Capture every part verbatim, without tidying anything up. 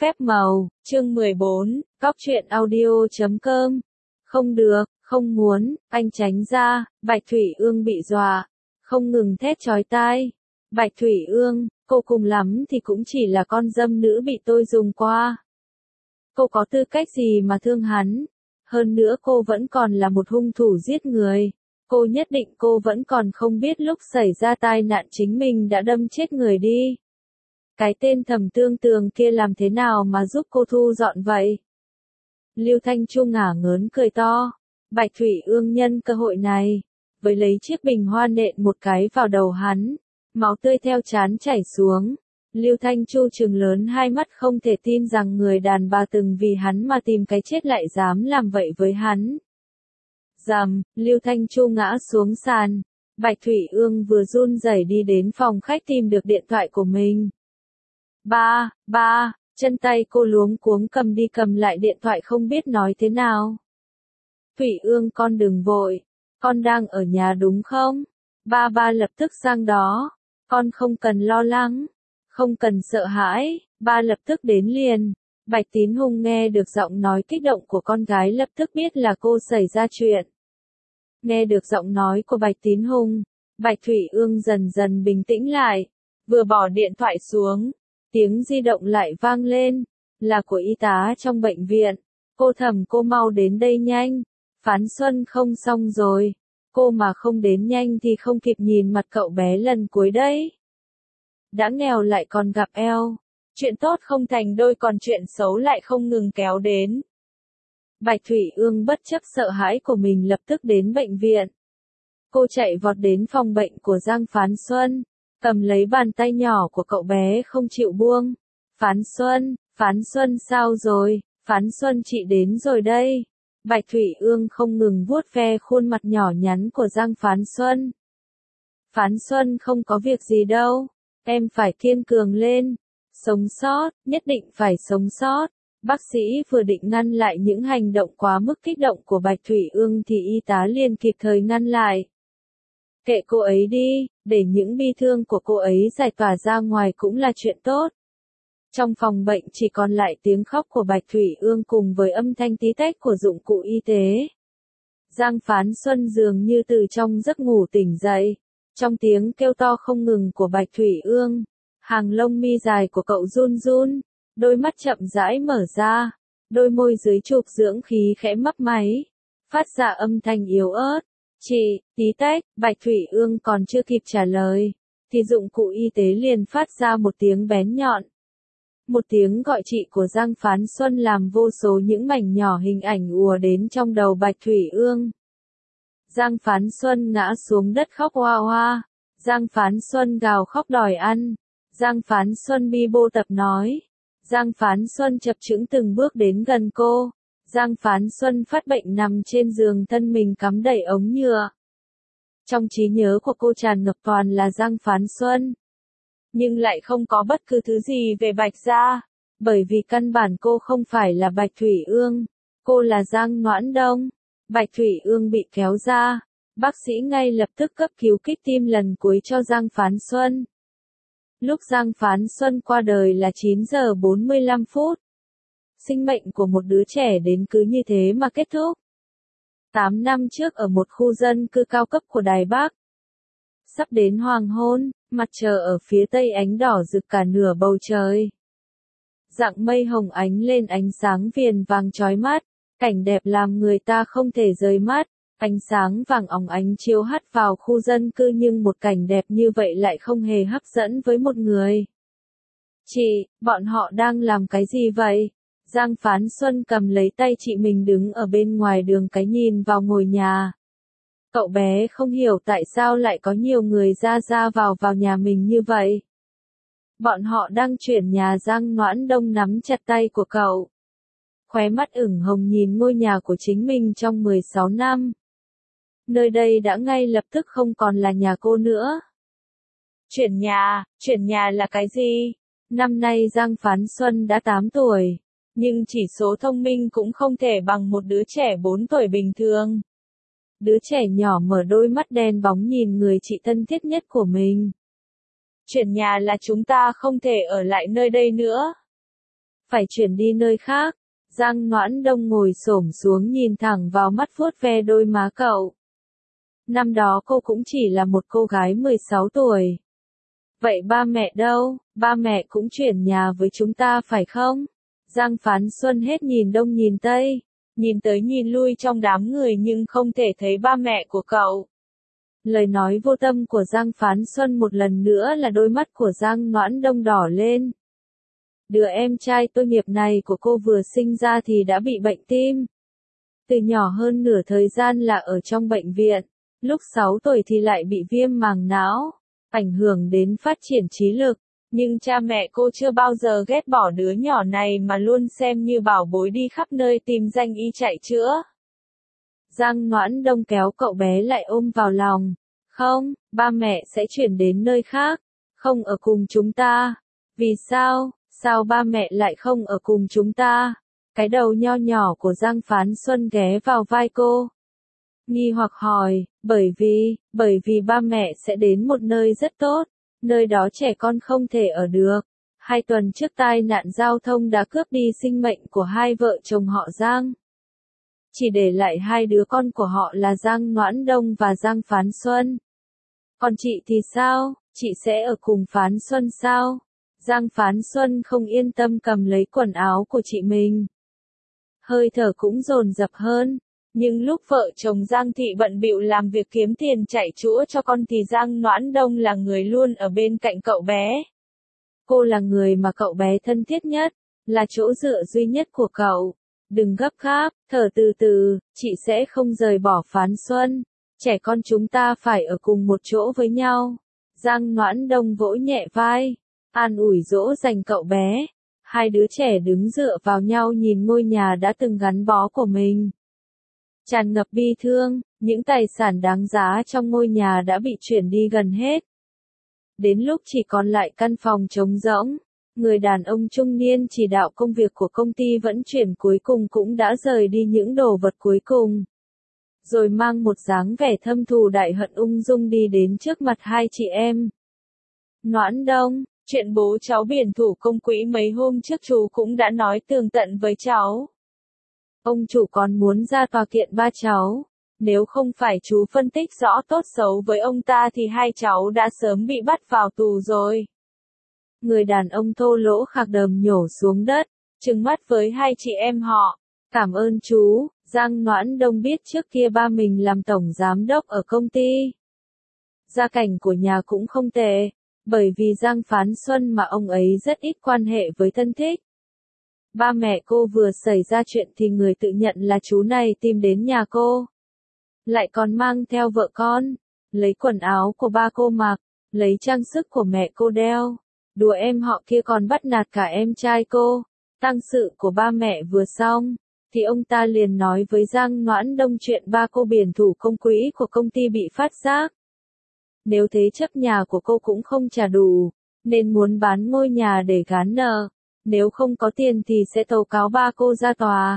phép màu, chương mười bốn, Cóc truyện audio chấm com. Không được, không muốn, anh tránh ra, Bạch Thủy Ương bị dọa, không ngừng thét chói tai. Bạch Thủy Ương, cô cùng lắm thì cũng chỉ là con dâm nữ bị tôi dùng qua. Cô có tư cách gì mà thương hắn? Hơn nữa cô vẫn còn là một hung thủ giết người. Cô nhất định cô vẫn còn không biết lúc xảy ra tai nạn chính mình đã đâm chết người đi. Cái tên Thẩm Tương Tường kia làm thế nào mà giúp cô thu dọn vậy? Lưu Thanh Chu ngả ngớn cười to. Bạch Thủy Ương nhân cơ hội này, với lấy chiếc bình hoa nện một cái vào đầu hắn, máu tươi theo trán chảy xuống. Lưu Thanh Chu trừng lớn hai mắt không thể tin rằng người đàn bà từng vì hắn mà tìm cái chết lại dám làm vậy với hắn. Rầm, Lưu Thanh Chu ngã xuống sàn. Bạch Thủy Ương vừa run rẩy đi đến phòng khách tìm được điện thoại của mình. Ba, ba, chân tay cô luống cuống cầm đi cầm lại điện thoại không biết nói thế nào. Thủy Ương con đừng vội, con đang ở nhà đúng không? Ba ba lập tức sang đó, con không cần lo lắng, không cần sợ hãi, ba lập tức đến liền. Bạch Tín Hùng nghe được giọng nói kích động của con gái lập tức biết là cô xảy ra chuyện. Nghe được giọng nói của Bạch Tín Hùng, Bạch Thủy Ương dần dần bình tĩnh lại, vừa bỏ điện thoại xuống, tiếng di động lại vang lên, là của y tá trong bệnh viện. Cô Thẩm, cô mau đến đây nhanh, Phán Xuân không xong rồi, cô mà không đến nhanh thì không kịp nhìn mặt cậu bé lần cuối đấy. Đã nghèo lại còn gặp eo, chuyện tốt không thành đôi còn chuyện xấu lại không ngừng kéo đến. Bạch Thủy Ương bất chấp sợ hãi của mình lập tức đến bệnh viện. Cô chạy vọt đến phòng bệnh của Giang Phán Xuân, cầm lấy bàn tay nhỏ của cậu bé không chịu buông. Phán Xuân, Phán Xuân sao rồi, Phán Xuân chị đến rồi đây. Bạch Thủy Ương không ngừng vuốt ve khuôn mặt nhỏ nhắn của Giang Phán Xuân. Phán Xuân không có việc gì đâu, em phải kiên cường lên, sống sót, nhất định phải sống sót. Bác sĩ vừa định ngăn lại những hành động quá mức kích động của Bạch Thủy Ương thì y tá liền kịp thời ngăn lại. Kệ cô ấy đi, để những bi thương của cô ấy giải tỏa ra ngoài cũng là chuyện tốt. Trong phòng bệnh chỉ còn lại tiếng khóc của Bạch Thủy Ương cùng với âm thanh tí tách của dụng cụ y tế. Giang Phán Xuân dường như từ trong giấc ngủ tỉnh dậy. Trong tiếng kêu to không ngừng của Bạch Thủy Ương, hàng lông mi dài của cậu run run, đôi mắt chậm rãi mở ra, đôi môi dưới chụp dưỡng khí khẽ mấp máy, phát ra âm thanh yếu ớt. Chị, tí tách, Bạch Thủy Ương còn chưa kịp trả lời, thì dụng cụ y tế liền phát ra một tiếng bén nhọn. Một tiếng gọi chị của Giang Phán Xuân làm vô số những mảnh nhỏ hình ảnh ùa đến trong đầu Bạch Thủy Ương. Giang Phán Xuân ngã xuống đất khóc oa oa. Giang Phán Xuân gào khóc đòi ăn. Giang Phán Xuân bi bô tập nói. Giang Phán Xuân chập chững từng bước đến gần cô. Giang Phán Xuân phát bệnh nằm trên giường, thân mình cắm đầy ống nhựa. Trong trí nhớ của cô tràn ngập toàn là Giang Phán Xuân. Nhưng lại không có bất cứ thứ gì về Bạch gia, bởi vì căn bản cô không phải là Bạch Thủy Ương, cô là Giang Noãn Đông. Bạch Thủy Ương bị kéo ra, bác sĩ ngay lập tức cấp cứu kích tim lần cuối cho Giang Phán Xuân. Lúc Giang Phán Xuân qua đời là chín giờ bốn mươi lăm phút. Sinh mệnh của một đứa trẻ đến cứ như thế mà kết thúc. tám năm trước ở một khu dân cư cao cấp của Đài Bắc. Sắp đến hoàng hôn, mặt trời ở phía tây ánh đỏ rực cả nửa bầu trời. Dạng mây hồng ánh lên ánh sáng viền vàng chói mắt, cảnh đẹp làm người ta không thể rời mắt. Ánh sáng vàng óng ánh chiếu hắt vào khu dân cư, nhưng một cảnh đẹp như vậy lại không hề hấp dẫn với một người. Chị, bọn họ đang làm cái gì vậy? Giang Phán Xuân cầm lấy tay chị mình đứng ở bên ngoài đường cái nhìn vào ngôi nhà. Cậu bé không hiểu tại sao lại có nhiều người ra ra vào vào nhà mình như vậy. Bọn họ đang chuyển nhà. Giang Noãn Đông nắm chặt tay của cậu. Khóe mắt ửng hồng nhìn ngôi nhà của chính mình trong mười sáu năm. Nơi đây đã ngay lập tức không còn là nhà cô nữa. Chuyển nhà, chuyển nhà là cái gì? Năm nay Giang Phán Xuân đã tám tuổi, nhưng chỉ số thông minh cũng không thể bằng một đứa trẻ bốn tuổi bình thường. Đứa trẻ nhỏ mở đôi mắt đen bóng nhìn người chị thân thiết nhất của mình. Chuyển nhà là chúng ta không thể ở lại nơi đây nữa. phải chuyển đi nơi khác. Giang Noãn Đông ngồi xổm xuống nhìn thẳng vào mắt vuốt ve đôi má cậu. Năm đó cô cũng chỉ là một cô gái mười sáu tuổi. Vậy ba mẹ đâu? Ba mẹ cũng chuyển nhà với chúng ta phải không? Giang Phán Xuân hết nhìn đông nhìn tây, nhìn tới nhìn lui trong đám người nhưng không thể thấy ba mẹ của cậu. Lời nói vô tâm của Giang Phán Xuân một lần nữa là đôi mắt của Giang Noãn Đông đỏ lên. Đứa em trai tội nghiệp này của cô vừa sinh ra thì đã bị bệnh tim. Từ nhỏ hơn nửa thời gian là ở trong bệnh viện, lúc sáu tuổi thì lại bị viêm màng não, ảnh hưởng đến phát triển trí lực. Nhưng cha mẹ cô chưa bao giờ ghét bỏ đứa nhỏ này mà luôn xem như bảo bối đi khắp nơi tìm danh y chạy chữa. Giang Noãn Đông kéo cậu bé lại ôm vào lòng. Không, ba mẹ sẽ chuyển đến nơi khác, không ở cùng chúng ta. Vì sao, sao ba mẹ lại không ở cùng chúng ta? Cái đầu nho nhỏ của Giang Phán Xuân ghé vào vai cô. Nghi hoặc hỏi, bởi vì, bởi vì ba mẹ sẽ đến một nơi rất tốt. Nơi đó trẻ con không thể ở được. Hai tuần trước tai nạn giao thông đã cướp đi sinh mệnh của hai vợ chồng họ Giang. Chỉ để lại hai đứa con của họ là Giang Noãn Đông và Giang Phán Xuân. Còn chị thì sao? Chị sẽ ở cùng Phán Xuân sao? Giang Phán Xuân không yên tâm cầm lấy quần áo của chị mình. Hơi thở cũng dồn dập hơn. Nhưng lúc vợ chồng Giang Thị bận bịu làm việc kiếm tiền chạy chữa cho con thì Giang Noãn Đông là người luôn ở bên cạnh cậu bé. Cô là người mà cậu bé thân thiết nhất, là chỗ dựa duy nhất của cậu. Đừng gấp gáp, thở từ từ, chị sẽ không rời bỏ Phán Xuân. Trẻ con chúng ta phải ở cùng một chỗ với nhau. Giang Noãn Đông vỗ nhẹ vai, an ủi dỗ dành cậu bé. Hai đứa trẻ đứng dựa vào nhau nhìn ngôi nhà đã từng gắn bó của mình. Tràn ngập bi thương, những tài sản đáng giá trong ngôi nhà đã bị chuyển đi gần hết. Đến lúc chỉ còn lại căn phòng trống rỗng, người đàn ông trung niên chỉ đạo công việc của công ty vận chuyển cuối cùng cũng đã rời đi những đồ vật cuối cùng. Rồi mang một dáng vẻ thâm thù đại hận ung dung đi đến trước mặt hai chị em. Noãn Đông, chuyện bố cháu biển thủ công quỹ mấy hôm trước chú cũng đã nói tường tận với cháu. Ông chủ còn muốn ra tòa kiện ba cháu. Nếu không phải chú phân tích rõ tốt xấu với ông ta thì hai cháu đã sớm bị bắt vào tù rồi. Người đàn ông thô lỗ khạc đờm nhổ xuống đất, trừng mắt với hai chị em họ. Cảm ơn chú. Giang Noãn Đông biết trước kia ba mình làm tổng giám đốc ở công ty. Gia cảnh của nhà cũng không tệ, bởi vì Giang Phán Xuân mà ông ấy rất ít quan hệ với thân thích. Ba mẹ cô vừa xảy ra chuyện thì người tự nhận là chú này tìm đến nhà cô. Lại còn mang theo vợ con, lấy quần áo của ba cô mặc, lấy trang sức của mẹ cô đeo. Đùa em họ kia còn bắt nạt cả em trai cô. Tang sự của ba mẹ vừa xong, thì ông ta liền nói với Giang Noãn Đông chuyện ba cô biển thủ công quỹ của công ty bị phát giác. Nếu thế chấp nhà của cô cũng không trả đủ, nên muốn bán ngôi nhà để gán nợ. Nếu không có tiền thì sẽ tố cáo ba cô ra tòa.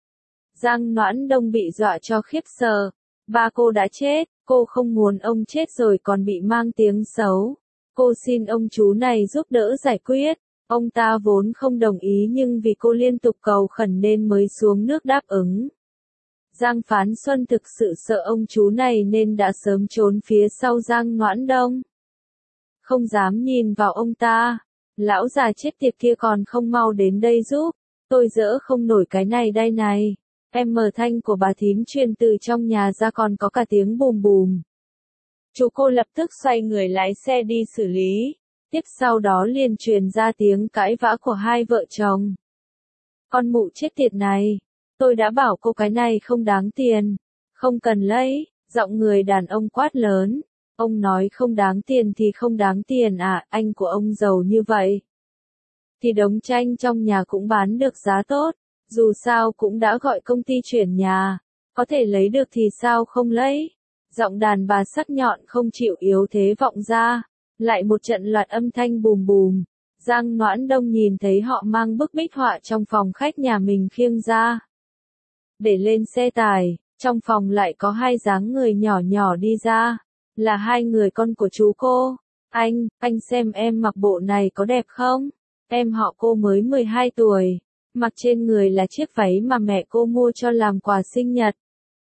Giang Noãn Đông bị dọa cho khiếp sợ. Ba cô đã chết, cô không muốn ông chết rồi còn bị mang tiếng xấu. Cô xin ông chú này giúp đỡ giải quyết. Ông ta vốn không đồng ý nhưng vì cô liên tục cầu khẩn nên mới xuống nước đáp ứng. Giang Phán Xuân thực sự sợ ông chú này nên đã sớm trốn phía sau Giang Noãn Đông. Không dám nhìn vào ông ta. Lão già chết tiệt kia còn không mau đến đây giúp. Tôi dỡ không nổi cái này đây này. Em mở thanh của bà thím truyền từ trong nhà ra còn có cả tiếng bùm bùm. Chú cô lập tức xoay người lái xe đi xử lý. Tiếp sau đó liền truyền ra tiếng cãi vã của hai vợ chồng. Con mụ chết tiệt này. Tôi đã bảo cô cái này không đáng tiền. Không cần lấy. Giọng người đàn ông quát lớn. Ông nói không đáng tiền thì không đáng tiền à, anh của ông giàu như vậy. Thì đống tranh trong nhà cũng bán được giá tốt, dù sao cũng đã gọi công ty chuyển nhà, có thể lấy được thì sao không lấy. Giọng đàn bà sắc nhọn không chịu yếu thế vọng ra, lại một trận loạt âm thanh bùm bùm. Giang Noãn Đông nhìn thấy họ mang bức bích họa trong phòng khách nhà mình khiêng ra. Để lên xe tải, trong phòng lại có hai dáng người nhỏ nhỏ đi ra. Là hai người con của chú cô. Anh, anh xem em mặc bộ này có đẹp không? Em họ cô mới mười hai tuổi, mặc trên người là chiếc váy mà mẹ cô mua cho làm quà sinh nhật.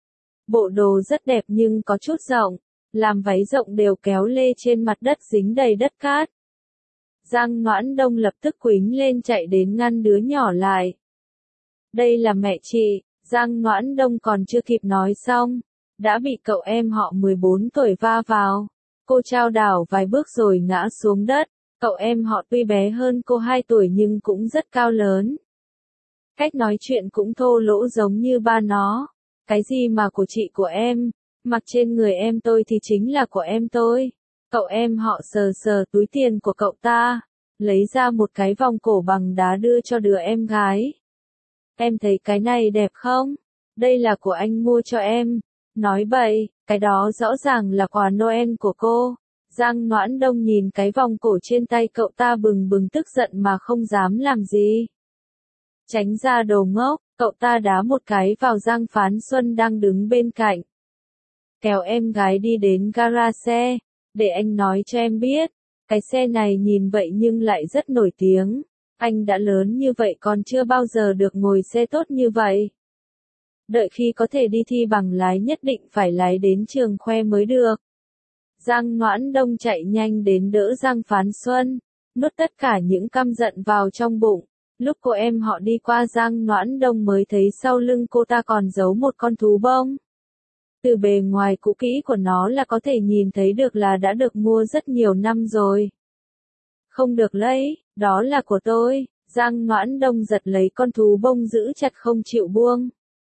Bộ đồ rất đẹp nhưng có chút rộng, làm váy rộng đều kéo lê trên mặt đất dính đầy đất cát. Giang Noãn Đông lập tức quýnh lên chạy đến ngăn đứa nhỏ lại. Đây là mẹ chị. Giang Noãn Đông còn chưa kịp nói xong, đã bị cậu em họ mười bốn tuổi va vào. Cô chao đảo vài bước rồi ngã xuống đất. Cậu em họ tuy bé hơn cô hai tuổi nhưng cũng rất cao lớn. Cách nói chuyện cũng thô lỗ giống như ba nó. Cái gì mà của chị của em, mặc trên người em tôi thì chính là của em tôi. Cậu em họ sờ sờ túi tiền của cậu ta, lấy ra một cái vòng cổ bằng đá đưa cho đứa em gái. Em thấy cái này đẹp không? Đây là của anh mua cho em. Nói bậy, cái đó rõ ràng là quà Noel của cô. Giang Noãn Đông nhìn cái vòng cổ trên tay cậu ta bừng bừng tức giận mà không dám làm gì. Tránh ra đồ ngốc, cậu ta đá một cái vào Giang Phán Xuân đang đứng bên cạnh. Kéo em gái đi đến gara xe, để anh nói cho em biết, cái xe này nhìn vậy nhưng lại rất nổi tiếng. Anh đã lớn như vậy còn chưa bao giờ được ngồi xe tốt như vậy. Đợi khi có thể đi thi bằng lái nhất định phải lái đến trường khoe mới được. Giang Noãn Đông chạy nhanh đến đỡ Giang Phán Xuân, nuốt tất cả những căm giận vào trong bụng. Lúc cô em họ đi qua Giang Noãn Đông mới thấy sau lưng cô ta còn giấu một con thú bông. Từ bề ngoài cũ kỹ của nó là có thể nhìn thấy được là đã được mua rất nhiều năm rồi. Không được lấy, đó là của tôi. Giang Noãn Đông giật lấy con thú bông giữ chặt không chịu buông.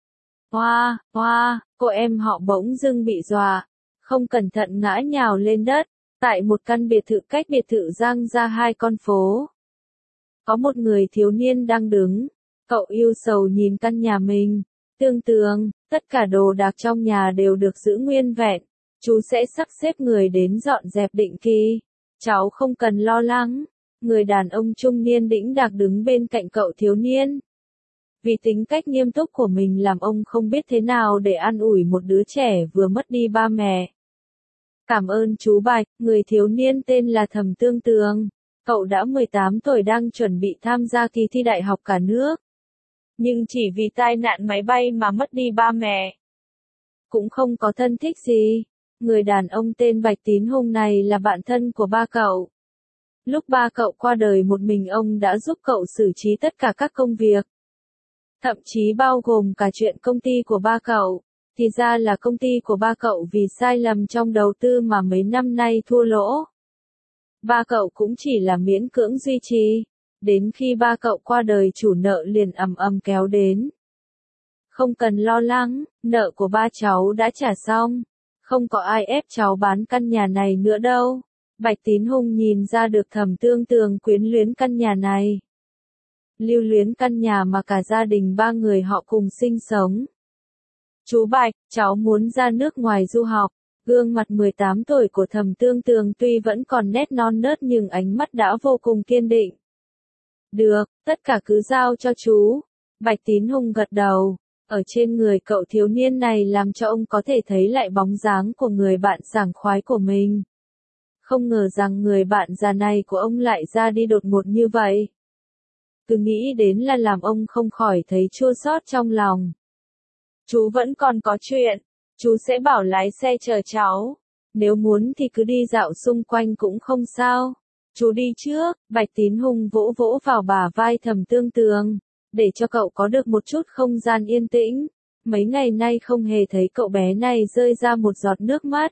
Hoa, hoa, cô em họ bỗng dưng bị dọa, không cẩn thận ngã nhào lên đất, tại một căn biệt thự cách biệt thự Giang ra hai con phố. Có một người thiếu niên đang đứng, cậu yêu sầu nhìn căn nhà mình, tương tường, tất cả đồ đạc trong nhà đều được giữ nguyên vẹn, chú sẽ sắp xếp người đến dọn dẹp định kỳ, cháu không cần lo lắng. Người đàn ông trung niên đĩnh đạc đứng bên cạnh cậu thiếu niên. Vì tính cách nghiêm túc của mình làm ông không biết thế nào để an ủi một đứa trẻ vừa mất đi ba mẹ. Cảm ơn chú Bạch, người thiếu niên tên là Thẩm Tương Tường. Cậu đã mười tám tuổi đang chuẩn bị tham gia kỳ thi đại học cả nước. Nhưng chỉ vì tai nạn máy bay mà mất đi ba mẹ. Cũng không có thân thích gì. Người đàn ông tên Bạch Tín Hùng này là bạn thân của ba cậu. Lúc ba cậu qua đời một mình ông đã giúp cậu xử trí tất cả các công việc. Thậm chí bao gồm cả chuyện công ty của ba cậu. Thì ra là công ty của ba cậu vì sai lầm trong đầu tư mà mấy năm nay thua lỗ. Ba cậu cũng chỉ là miễn cưỡng duy trì. Đến khi ba cậu qua đời chủ nợ liền ầm ầm kéo đến. Không cần lo lắng, nợ của ba cháu đã trả xong. Không có ai ép cháu bán căn nhà này nữa đâu. Bạch Tín Hùng nhìn ra được Thẩm Tương Tường quyến luyến căn nhà này. Lưu luyến căn nhà mà cả gia đình ba người họ cùng sinh sống. Chú Bạch, cháu muốn ra nước ngoài du học. Gương mặt mười tám tuổi của Thẩm Tương Tường tuy vẫn còn nét non nớt nhưng ánh mắt đã vô cùng kiên định. Được, tất cả cứ giao cho chú. Bạch Tín Hùng gật đầu. Ở trên người cậu thiếu niên này làm cho ông có thể thấy lại bóng dáng của người bạn sảng khoái của mình. Không ngờ rằng người bạn già này của ông lại ra đi đột ngột như vậy. Cứ nghĩ đến là làm ông không khỏi thấy chua xót trong lòng. Chú vẫn còn có chuyện, chú sẽ bảo lái xe chờ cháu. Nếu muốn thì cứ đi dạo xung quanh cũng không sao. Chú đi trước. Bạch Tín Hùng vỗ vỗ vào bả vai Thẩm Tương Tường, để cho cậu có được một chút không gian yên tĩnh. Mấy ngày nay không hề thấy cậu bé này rơi ra một giọt nước mắt.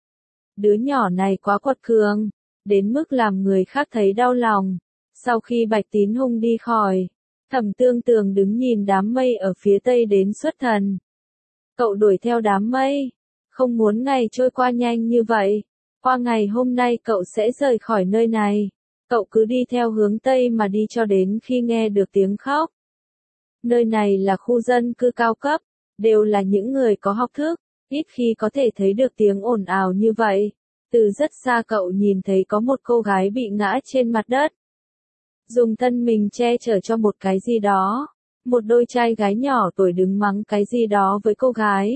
Đứa nhỏ này quá quật cường, đến mức làm người khác thấy đau lòng. Sau khi Bạch Tín Hùng đi khỏi, Thẩm Tương Tường đứng nhìn đám mây ở phía tây đến xuất thần. Cậu đuổi theo đám mây, không muốn ngày trôi qua nhanh như vậy. Qua ngày hôm nay cậu sẽ rời khỏi nơi này. Cậu cứ đi theo hướng tây mà đi cho đến khi nghe được tiếng khóc. Nơi này là khu dân cư cao cấp, đều là những người có học thức, ít khi có thể thấy được tiếng ồn ào như vậy. Từ rất xa cậu nhìn thấy có một cô gái bị ngã trên mặt đất. Dùng thân mình che chở cho một cái gì đó. Một đôi trai gái nhỏ tuổi đứng mắng cái gì đó với cô gái.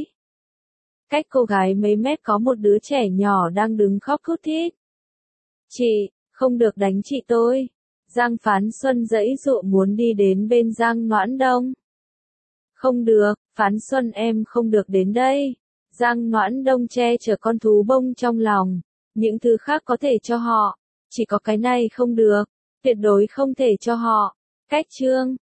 Cách cô gái mấy mét có một đứa trẻ nhỏ đang đứng khóc thút thít. Chị, không được đánh chị tôi. Giang Phán Xuân giãy giụa muốn đi đến bên Giang Noãn Đông. Không được, Phán Xuân em không được đến đây. Giang Noãn Đông che chở con thú bông trong lòng. Những thứ khác có thể cho họ. Chỉ có cái này không được. Tuyệt đối không thể cho họ. Cách chương